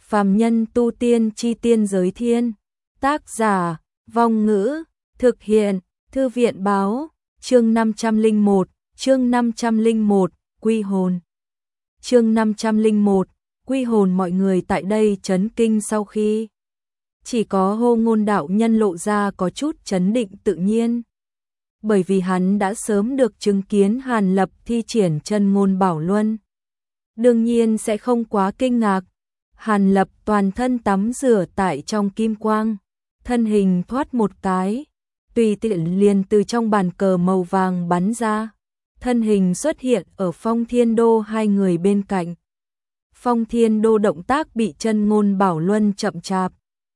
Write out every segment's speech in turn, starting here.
Phàm nhân tu tiên chi tiên giới thiên. Tác giả, Vong Ngữ, thực hiện, Thư viện báo, chương 501, Quy hồn. Chương 501, Quy hồn. Mọi người tại đây chấn kinh sau khi chỉ có Hô Ngôn đạo nhân lộ ra có chút chấn định tự nhiên. Bởi vì hắn đã sớm được chứng kiến Hàn Lập thi triển chân ngôn bảo luân. Đương nhiên sẽ không quá kinh ngạc. Hàn Lập toàn thân tắm rửa tại trong kim quang, thân hình thoát một cái, tùy tiện liền từ trong bàn cờ màu vàng bắn ra, thân hình xuất hiện ở Phong Thiên Đô hai người bên cạnh. Phong Thiên Đô động tác bị chân ngôn bảo luân chậm chạp,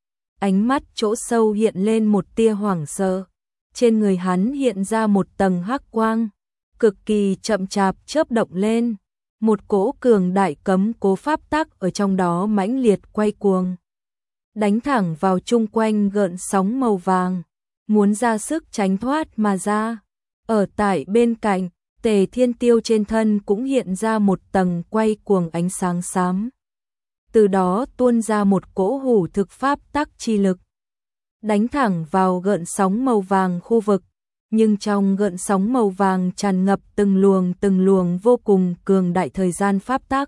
ánh mắt chỗ sâu hiện lên một tia hoảng sợ, trên người hắn hiện ra một tầng hắc quang, cực kỳ chậm chạp chớp động lên. Một cỗ cường đại cấm cố pháp tắc ở trong đó mãnh liệt quay cuồng, đánh thẳng vào chung quanh gợn sóng màu vàng, muốn ra sức tránh thoát mà ra. Ở tại bên cạnh, Tề Thiên Tiêu trên thân cũng hiện ra một tầng quay cuồng ánh sáng xám. Từ đó tuôn ra một cỗ hủ thực pháp tắc chi lực, đánh thẳng vào gợn sóng màu vàng khu vực. Nhưng trong gợn sóng màu vàng tràn ngập từng luồng vô cùng cường đại thời gian pháp tắc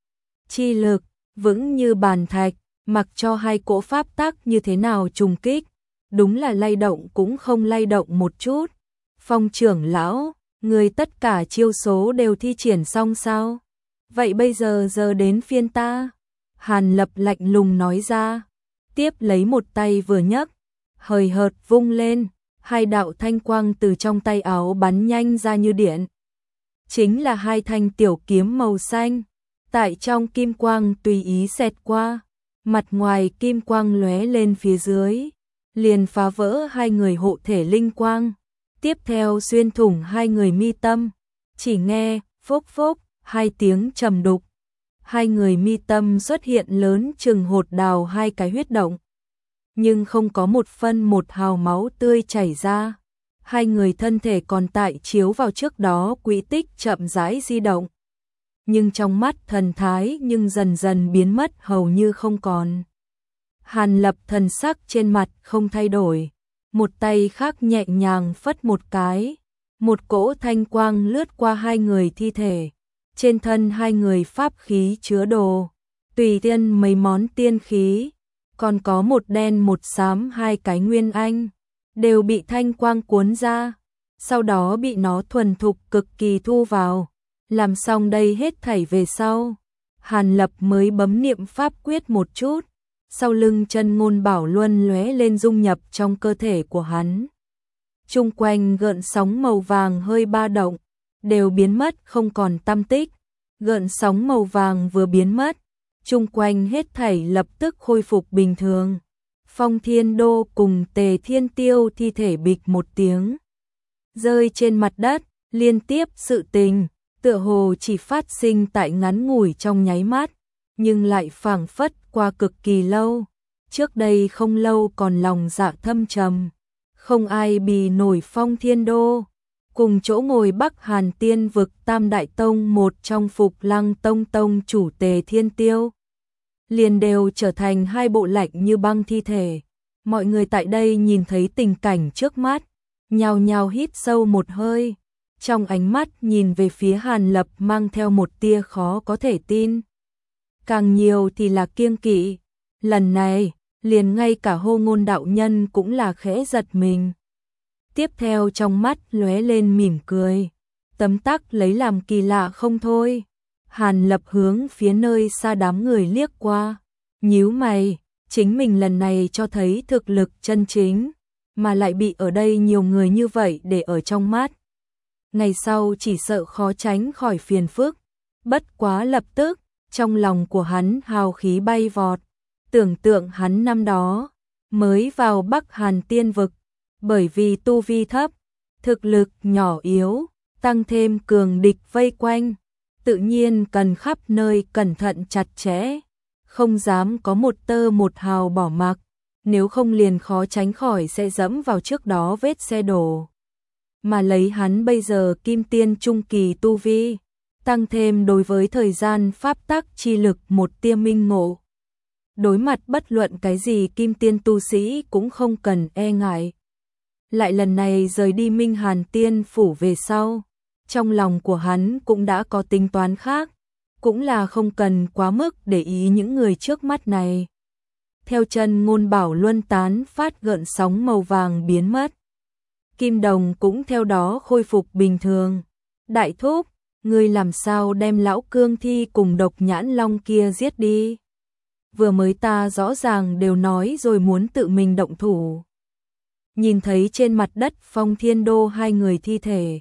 chi lực, vững như bàn thạch, mặc cho hai cỗ pháp tắc như thế nào trùng kích, đúng là lay động cũng không lay động một chút. Phong trưởng lão, người tất cả chiêu số đều thi triển xong sao? Vậy bây giờ đến phiên ta. Hàn Lập lạnh lùng nói ra, tiếp lấy một tay vừa nhấc, hời hợt vung lên. Hai đạo thanh quang từ trong tay áo bắn nhanh ra như điện. Chính là hai thanh tiểu kiếm màu xanh, tại trong kim quang tùy ý xẹt qua, mặt ngoài kim quang lóe lên phía dưới, liền phá vỡ hai người hộ thể linh quang, tiếp theo xuyên thủng hai người mi tâm, chỉ nghe phốc phốc hai tiếng trầm đục, hai người mi tâm xuất hiện lớn chừng hột đào hai cái huyết động. Nhưng không có một phân một hào máu tươi chảy ra, hai người thân thể còn tại chiếu vào trước đó quỹ tích chậm rãi di động. Nhưng trong mắt thần thái nhưng dần dần biến mất hầu như không còn. Hàn Lập thần sắc trên mặt không thay đổi, một tay khác nhẹ nhàng phất một cái, một cỗ thanh quang lướt qua hai người thi thể, trên thân hai người pháp khí chứa đồ, tùy tiện mấy món tiên khí. Còn có một đen một xám hai cái nguyên anh, đều bị thanh quang cuốn ra, sau đó bị nó thuần thục cực kỳ thu vào. Làm xong đây hết thảy về sau, Hàn Lập mới bấm niệm pháp quyết một chút, sau lưng chân ngôn bảo luân lóe lên dung nhập trong cơ thể của hắn. Chung quanh gợn sóng màu vàng hơi ba động, đều biến mất không còn tăm tích. Gợn sóng màu vàng vừa biến mất, chung quanh hết thảy lập tức khôi phục bình thường. Phong Thiên Đô cùng Tề Thiên Tiêu thi thể bịch một tiếng rơi trên mặt đất, liên tiếp sự tình tựa hồ chỉ phát sinh tại ngắn ngủi trong nháy mắt, nhưng lại phảng phất qua cực kỳ lâu. Trước đây không lâu còn lòng dạ thâm trầm, không ai bì nổi Phong Thiên Đô, cùng chỗ ngồi Bắc Hàn Tiên vực Tam Đại Tông một trong Phục Lăng Tông tông chủ Tề Thiên Tiêu, liền đều trở thành hai bộ lạnh như băng thi thể. Mọi người tại đây nhìn thấy tình cảnh trước mắt, nhao nhao hít sâu một hơi, trong ánh mắt nhìn về phía Hàn Lập mang theo một tia khó có thể tin. Càng nhiều thì là kiêng kỵ, lần này, liền ngay cả Hô Ngôn đạo nhân cũng là khẽ giật mình. Tiếp theo trong mắt lóe lên mỉm cười, tấm tắc lấy làm kỳ lạ không thôi. Hàn Lập hướng phía nơi xa đám người liếc qua, nhíu mày, chính mình lần này cho thấy thực lực chân chính, mà lại bị ở đây nhiều người như vậy để ở trong mắt. Ngày sau chỉ sợ khó tránh khỏi phiền phức. Bất quá lập tức, trong lòng của hắn hào khí bay vọt, tưởng tượng hắn năm đó mới vào Bắc Hàn Tiên vực, bởi vì tu vi thấp, thực lực nhỏ yếu, tăng thêm cường địch vây quanh, tự nhiên cần khắp nơi cẩn thận chặt chẽ, không dám có một tơ một hào bỏ mặc, nếu không liền khó tránh khỏi sẽ dẫm vào trước đó vết xe đổ. Mà lấy hắn bây giờ kim tiên trung kỳ tu vi, tăng thêm đối với thời gian pháp tắc chi lực một tia minh ngộ, đối mặt bất luận cái gì kim tiên tu sĩ cũng không cần e ngại. Lại lần này rời đi Minh Hàn Tiên Phủ về sau, trong lòng của hắn cũng đã có tính toán khác, cũng là không cần quá mức để ý những người trước mắt này. Theo chân Ngôn Bảo Luân tán phát gợn sóng màu vàng biến mất. Kim Đồng cũng theo đó khôi phục bình thường. Đại thúc, ngươi làm sao đem lão cương thi cùng Độc Nhãn Long kia giết đi? Vừa mới ta rõ ràng đều nói rồi muốn tự mình động thủ. Nhìn thấy trên mặt đất Phong Thiên Đô hai người thi thể,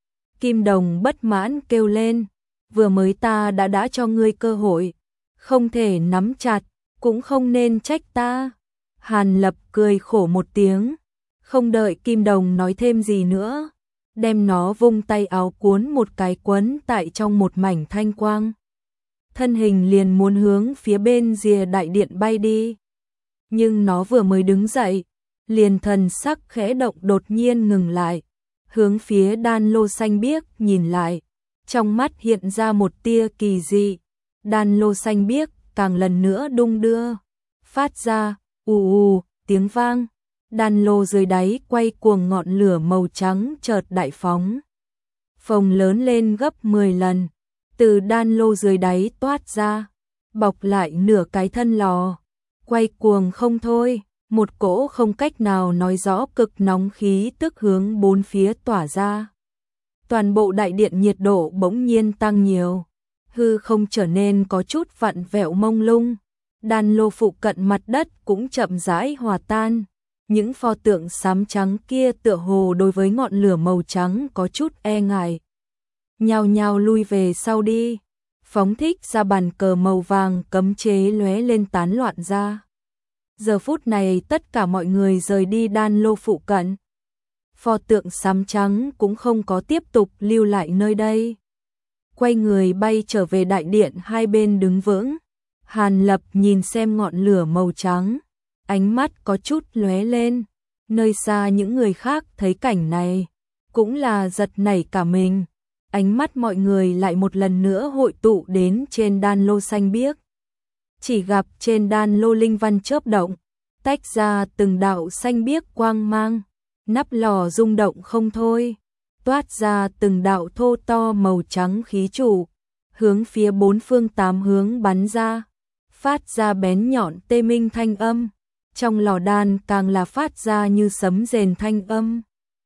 Kim Đồng bất mãn kêu lên, vừa mới ta đã cho ngươi cơ hội, không thể nắm chặt, cũng không nên trách ta. Hàn Lập cười khổ một tiếng, không đợi Kim Đồng nói thêm gì nữa, đem nó vung tay áo cuốn một cái quấn tại trong một mảnh thanh quang. Thân hình liền muốn hướng phía bên rìa đại điện bay đi. Nhưng nó vừa mới đứng dậy, liền thần sắc khẽ động đột nhiên ngừng lại, hướng phía đan lô xanh biếc nhìn lại, trong mắt hiện ra một tia kỳ dị. Đan lô xanh biếc càng lần nữa đung đưa, phát ra ù tiếng vang. Đan lô dưới đáy quay cuồng ngọn lửa màu trắng chợt đại phóng, phồng lớn lên gấp 10 lần, từ đan lô dưới đáy toát ra, bọc lại nửa cái thân lò, quay cuồng không thôi, một cỗ không cách nào nói rõ cực nóng khí tức hướng bốn phía tỏa ra. Toàn bộ đại điện nhiệt độ bỗng nhiên tăng nhiều, hư không trở nên có chút vặn vẹo mông lung, đan lô phụ cận mặt đất cũng chậm rãi hòa tan. Những pho tượng xám trắng kia tựa hồ đối với ngọn lửa màu trắng có chút e ngại, nhao nhao lui về sau đi, phóng thích ra bàn cờ màu vàng cấm chế lóe lên tán loạn ra. Giờ phút này tất cả mọi người rời đi đan lô phụ cận. Pho tượng xám trắng cũng không có tiếp tục lưu lại nơi đây. Quay người bay trở về đại điện hai bên đứng vững. Hàn Lập nhìn xem ngọn lửa màu trắng, ánh mắt có chút lóe lên. Nơi xa những người khác thấy cảnh này, cũng là giật nảy cả mình. Ánh mắt mọi người lại một lần nữa hội tụ đến trên đan lô xanh biếc. Chỉ gặp trên đan lô linh văn chớp động, tách ra từng đạo xanh biếc quang mang, nắp lò rung động không thôi, toát ra từng đạo thô to màu trắng khí trụ, hướng phía bốn phương tám hướng bắn ra, phát ra bén nhọn tê minh thanh âm. Trong lò đan càng là phát ra như sấm rền thanh âm,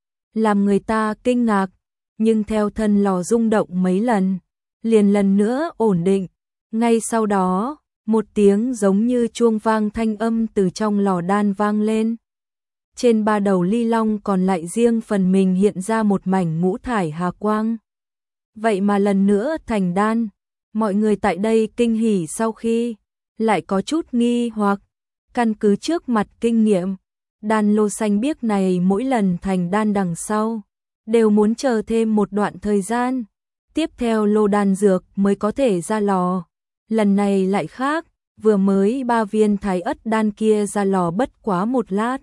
làm người ta kinh ngạc, nhưng theo thân lò rung động mấy lần, liền lần nữa ổn định. Ngay sau đó, một tiếng giống như chuông vang thanh âm từ trong lò đan vang lên. Trên ba đầu ly long còn lại riêng phần mình hiện ra một mảnh ngũ thải hà quang. Vậy mà lần nữa thành đan, mọi người tại đây kinh hỉ sau khi, lại có chút nghi hoặc. Căn cứ trước mặt kinh nghiệm, đan lô xanh biếc này mỗi lần thành đan đằng sau, đều muốn chờ thêm một đoạn thời gian. Tiếp theo lô đan dược mới có thể ra lò. Lần này lại khác, vừa mới 3 viên thái ất đan kia ra lò bất quá một lát.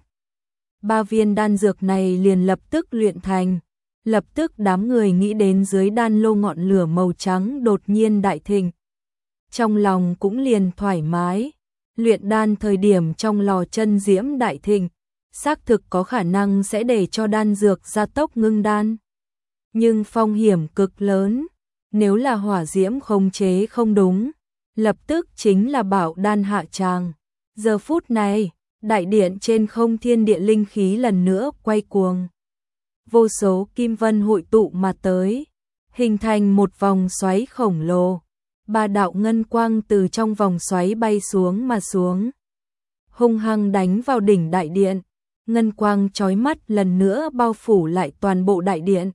3 viên đan dược này liền lập tức luyện thành. Lập tức đám người nghĩ đến dưới đan lô ngọn lửa màu trắng đột nhiên đại thịnh. Trong lòng cũng liền thoải mái. Luyện đan thời điểm trong lò chân diễm đại thịnh, xác thực có khả năng sẽ để cho đan dược gia tốc ngưng đan. Nhưng phong hiểm cực lớn, nếu là hỏa diễm khống chế không đúng, lập tức chính là bạo đan hạ tràng. Giờ phút này, đại điện trên không thiên địa linh khí lần nữa quay cuồng. Vô số kim vân hội tụ mà tới, hình thành một vòng xoáy khổng lồ. 3 đạo ngân quang từ trong vòng xoáy bay xuống mà xuống, hung hăng đánh vào đỉnh đại điện. Ngân quang chói mắt lần nữa bao phủ lại toàn bộ đại điện.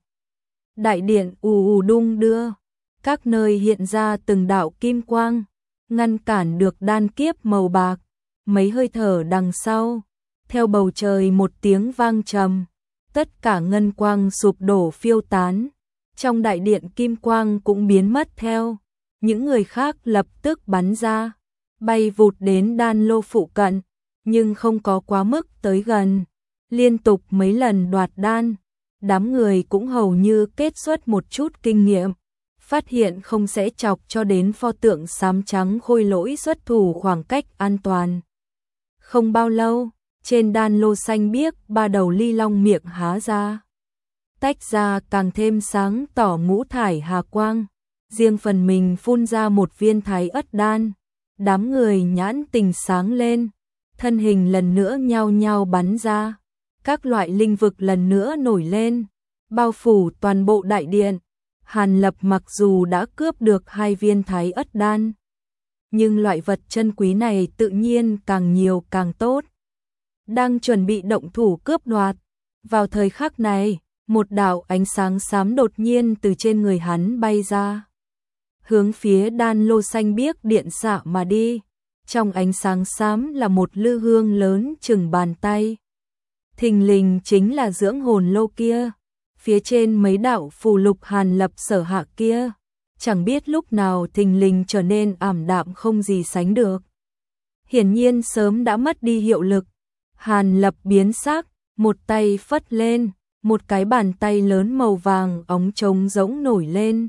Đại điện ù đung đưa, các nơi hiện ra từng đạo kim quang, ngăn cản được đan kiếp màu bạc. Mấy hơi thở đằng sau, theo bầu trời một tiếng vang trầm, tất cả ngân quang sụp đổ phiêu tán. Trong đại điện kim quang cũng biến mất theo. Những người khác lập tức bắn ra, bay vụt đến đan lô phụ cận, nhưng không có quá mức tới gần. Liên tục mấy lần đoạt đan, đám người cũng hầu như kết xuất một chút kinh nghiệm. phát hiện không sẽ chọc cho đến pho tượng xám trắng khôi lỗi xuất thủ khoảng cách an toàn. Không bao lâu, trên đan lô xanh biếc, ba đầu ly long miệng há ra, tách ra càng thêm sáng tỏ ngũ thải hà quang, riêng phần mình phun ra một viên thái ất đan. Đám người nhãn tình sáng lên, thân hình lần nữa nhao nhao bắn ra, các loại linh vực lần nữa nổi lên, bao phủ toàn bộ đại điện. Hàn Lập mặc dù đã cướp được 2 viên thái ất đan, nhưng loại vật chân quý này tự nhiên càng nhiều càng tốt. Đang chuẩn bị động thủ cướp đoạt, vào thời khắc này, một đạo ánh sáng xám đột nhiên từ trên người hắn bay ra, hướng phía đan lô xanh biếc điện xạ mà đi. Trong ánh sáng xám là một lư hương lớn chừng bàn tay. Thình lình chính là dưỡng hồn lô kia. Phía trên mấy đạo phù lục Hàn Lập sở hạ kia, chẳng biết lúc nào thình lình trở nên ảm đạm không gì sánh được. Hiển nhiên sớm đã mất đi hiệu lực. Hàn Lập biến sắc, một tay phất lên, một cái bàn tay lớn màu vàng óng trống rỗng nổi lên.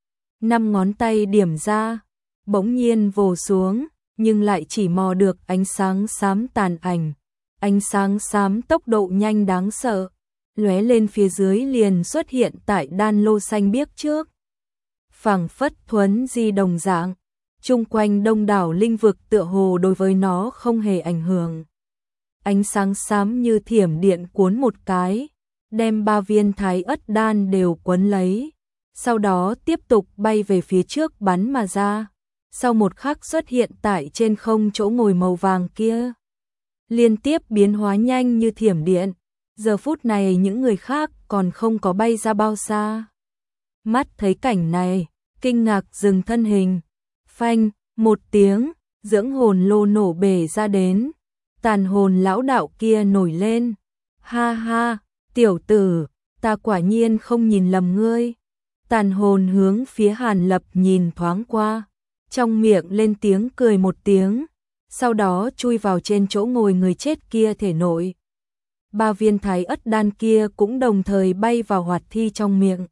5 ngón tay điểm ra, bỗng nhiên vồ xuống, nhưng lại chỉ mò được ánh sáng xám tàn ảnh. Ánh sáng xám tốc độ nhanh đáng sợ, lóe lên phía dưới liền xuất hiện tại đan lô xanh biếc trước. Phảng phất thuấn di đồng dạng, chung quanh đông đảo linh vực tựa hồ đối với nó không hề ảnh hưởng. Ánh sáng xám như thiểm điện cuốn một cái, đem 3 viên thái ất đan đều quấn lấy, sau đó tiếp tục bay về phía trước bắn mà ra. Sau một khắc xuất hiện tại trên không chỗ ngồi màu vàng kia, liên tiếp biến hóa nhanh như thiểm điện. Giờ phút này những người khác còn không có bay ra bao xa. Mắt thấy cảnh này, kinh ngạc dừng thân hình. Phanh, một tiếng, dưỡng hồn lô nổ bể ra đến. Tàn hồn lão đạo kia nổi lên. Ha ha, tiểu tử, ta quả nhiên không nhìn lầm ngươi. Tàn hồn hướng phía Hàn Lập nhìn thoáng qua, trong miệng lên tiếng cười một tiếng, sau đó chui vào trên chỗ ngồi người chết kia thể nội. 3 viên thái ất đan kia cũng đồng thời bay vào hoạt thi trong miệng.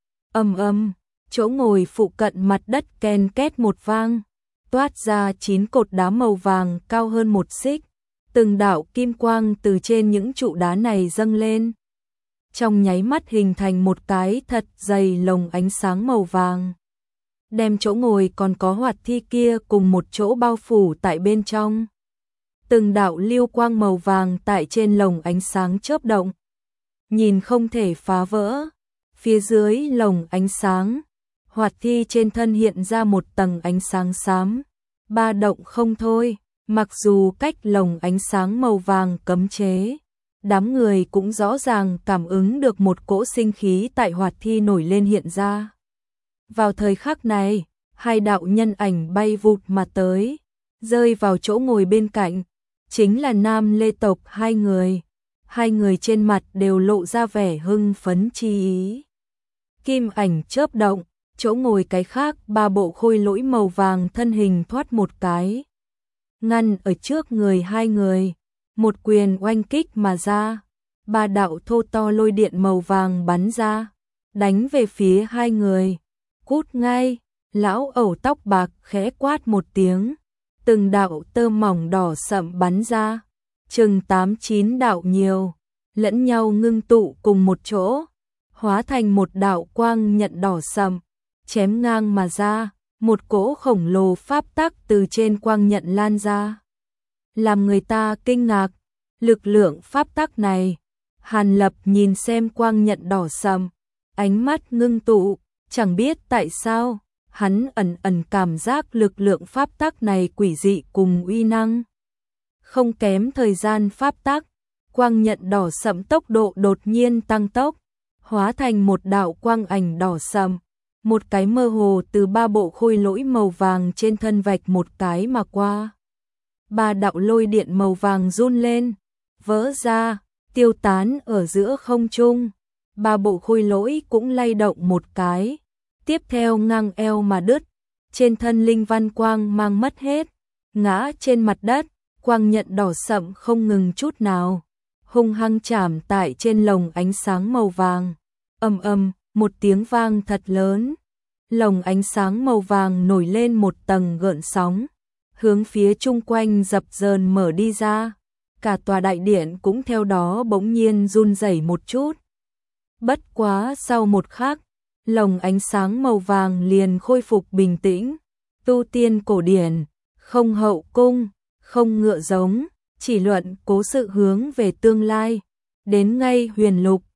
Ầm ầm, chỗ ngồi phụ cận mặt đất ken két một vang, toát ra 9 cột đá màu vàng cao hơn 1 xích, từng đạo kim quang từ trên những trụ đá này dâng lên. Trong nháy mắt hình thành một cái thật dày lồng ánh sáng màu vàng, đem chỗ ngồi còn có hoạt thi kia cùng một chỗ bao phủ tại bên trong. Từng đạo lưu quang màu vàng tại trên lồng ánh sáng chớp động, nhìn không thể phá vỡ. Phía dưới lồng ánh sáng, hoạt thi trên thân hiện ra một tầng ánh sáng xám, ba động không thôi. Mặc dù cách lồng ánh sáng màu vàng cấm chế, đám người cũng rõ ràng cảm ứng được một cỗ sinh khí tại hoạt thi nổi lên hiện ra. Vào thời khắc này, 2 đạo nhân ảnh bay vụt mà tới, rơi vào chỗ ngồi bên cạnh, chính là Nam Lê tộc 2 người. 2 người trên mặt đều lộ ra vẻ hưng phấn chi ý. Kim ảnh chớp động, chỗ ngồi cái khác 3 bộ khôi lỗi màu vàng thân hình thoát một cái, ngăn ở trước người 2 người, một quyền oanh kích mà ra. 3 đạo thô to lôi điện màu vàng bắn ra, đánh về phía 2 người. Cút ngay, lão ẩu tóc bạc khẽ quát một tiếng, từng đạo tơ mỏng đỏ sậm bắn ra, chừng 8-9 đạo nhiều, lẫn nhau ngưng tụ cùng một chỗ, hóa thành một đạo quang nhận đỏ sậm, chém ngang mà ra, một cỗ khổng lồ pháp tắc từ trên quang nhận lan ra. Làm người ta kinh ngạc, lực lượng pháp tắc này. Hàn Lập nhìn xem quang nhận đỏ sậm, ánh mắt ngưng tụ, chẳng biết tại sao, hắn ẩn ẩn cảm giác lực lượng pháp tắc này quỷ dị cùng uy năng. Không kém thời gian pháp tắc, quang nhận đỏ sậm tốc độ đột nhiên tăng tốc, hóa thành một đạo quang ảnh đỏ sậm, một cái mơ hồ từ 3 bộ khôi lỗi màu vàng trên thân vạch một cái mà qua. 3 đạo lôi điện màu vàng run lên, vỡ ra, tiêu tán ở giữa không trung. 3 bộ khôi lỗi cũng lay động một cái, tiếp theo ngang eo mà đứt, trên thân linh văn quang mang mất hết, ngã trên mặt đất. Quang nhận đỏ sậm không ngừng chút nào, hung hăng chạm tại trên lồng ánh sáng màu vàng. Ầm ầm, một tiếng vang thật lớn, lồng ánh sáng màu vàng nổi lên một tầng gợn sóng, hướng phía chung quanh dập dờn mở đi ra, cả tòa đại điện cũng theo đó bỗng nhiên run rẩy một chút. Bất quá sau một khắc, lồng ánh sáng màu vàng liền khôi phục bình tĩnh, tu tiên cổ điển, không hậu cung, không ngựa giống, chỉ luận cố sự hướng về tương lai, đến ngay huyền lục,